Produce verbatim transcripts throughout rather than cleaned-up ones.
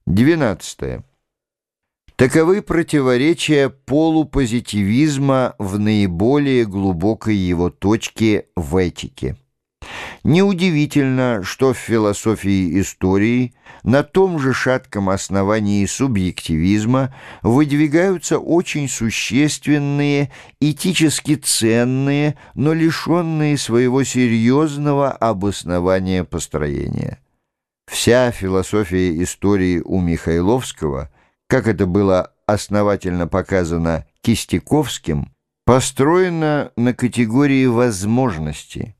Двенадцатое. Таковы противоречия полупозитивизма в наиболее глубокой его точке в этике. Неудивительно, что в философии истории на том же шатком основании субъективизма выдвигаются очень существенные, этически ценные, но лишенные своего серьезного обоснования построения. Вся философия истории у Михайловского, как это было основательно показано Кистяковским, построена на категории возможности.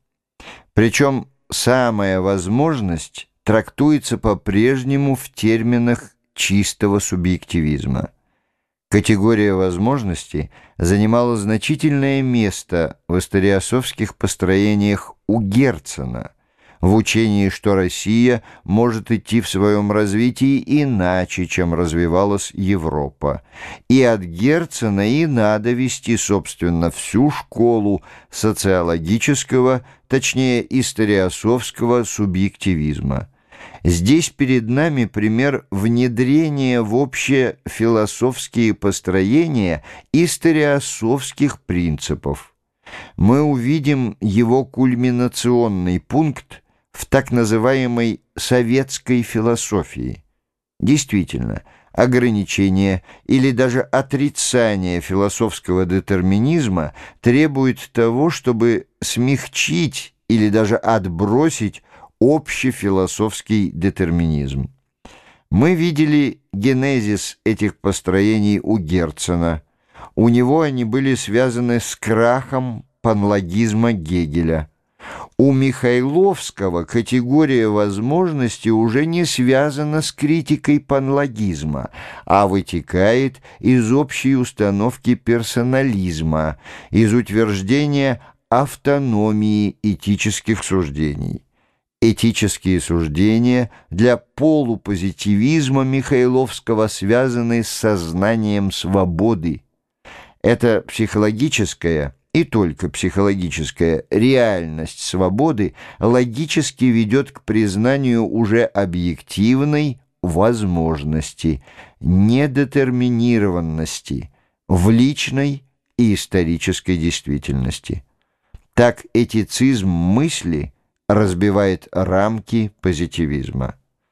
Причем самая возможность трактуется по-прежнему в терминах чистого субъективизма. Категория возможности занимала значительное место в историософских построениях у Герцена, в учении, что Россия может идти в своем развитии иначе, чем развивалась Европа. И от Герцена и надо вести, собственно, всю школу социологического, точнее, историософского субъективизма. Здесь перед нами пример внедрения в общефилософские построения историософских принципов. Мы увидим его кульминационный пункт в так называемой советской философии. Действительно, ограничение или даже отрицание философского детерминизма требует того, чтобы смягчить или даже отбросить общефилософский детерминизм. Мы видели генезис этих построений у Герцена. У него они были связаны с крахом панлогизма Гегеля. У Михайловского категория возможности уже не связана с критикой панлогизма, а вытекает из общей установки персонализма, из утверждения автономии этических суждений. Этические суждения для полупозитивизма Михайловского связаны с сознанием свободы. Это психологическая и только психологическая реальность свободы логически ведет к признанию уже объективной возможности, недетерминированности в личной и исторической действительности. Так этицизм мысли разбивает рамки позитивизма.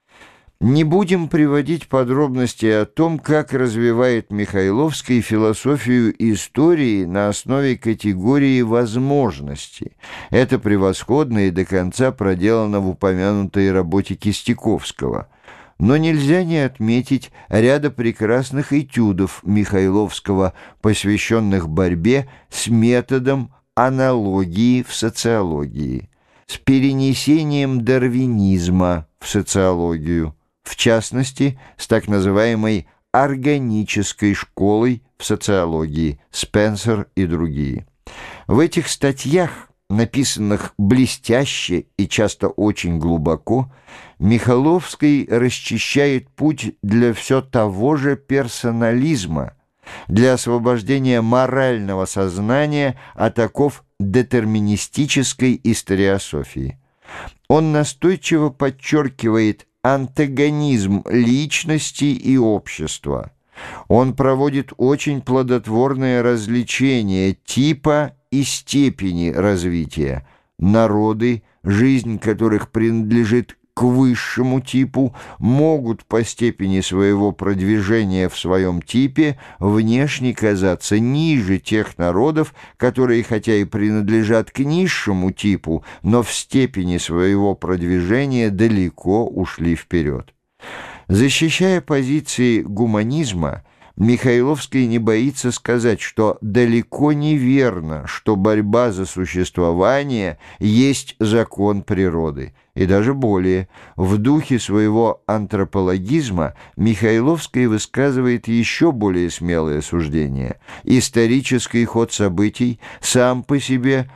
Не будем приводить подробности о том, как развивает Михайловский философию истории на основе категории возможности. Это превосходно и до конца проделано в упомянутой работе Кистяковского. Но нельзя не отметить ряда прекрасных этюдов Михайловского, посвященных борьбе с методом аналогии в социологии, с перенесением дарвинизма в социологию, в частности, с так называемой органической школой в социологии, Спенсер и другие. В этих статьях, написанных блестяще и часто очень глубоко, Михайловский расчищает путь для все того же персонализма, для освобождения морального сознания от оков детерминистической историософии. Он настойчиво подчеркивает антагонизм личности и общества. Он проводит очень плодотворное различение типа и степени развития. Народы, жизнь которых принадлежит к высшему типу, могут по степени своего продвижения в своем типе внешне казаться ниже тех народов, которые хотя и принадлежат к низшему типу, но в степени своего продвижения далеко ушли вперед. Защищая позиции гуманизма, Михайловский не боится сказать, что далеко не верно, что борьба за существование есть закон природы. И даже более, в духе своего антропологизма Михайловский высказывает еще более смелое суждение. Исторический ход событий сам по себе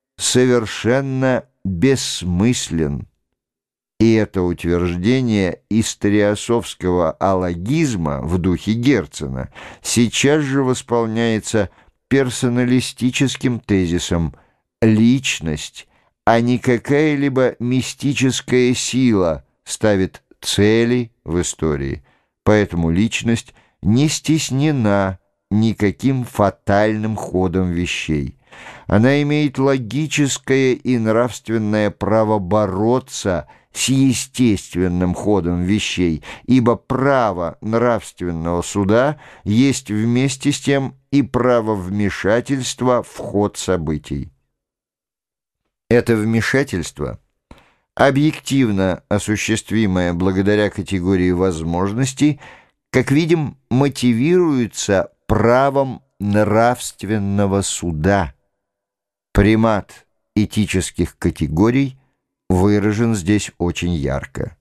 совершенно бессмыслен. И это утверждение историософского алогизма в духе Герцена сейчас же восполняется персоналистическим тезисом «личность, а не какая-либо мистическая сила ставит цели в истории». поэтому личность не стеснена никаким фатальным ходом вещей. Она имеет логическое и нравственное право бороться с естественным ходом вещей, ибо право нравственного суда есть вместе с тем и право вмешательства в ход событий. Это вмешательство, объективно осуществимое благодаря категории возможностей, как видим, мотивируется правом нравственного суда. Примат этических категорий выражен здесь очень ярко.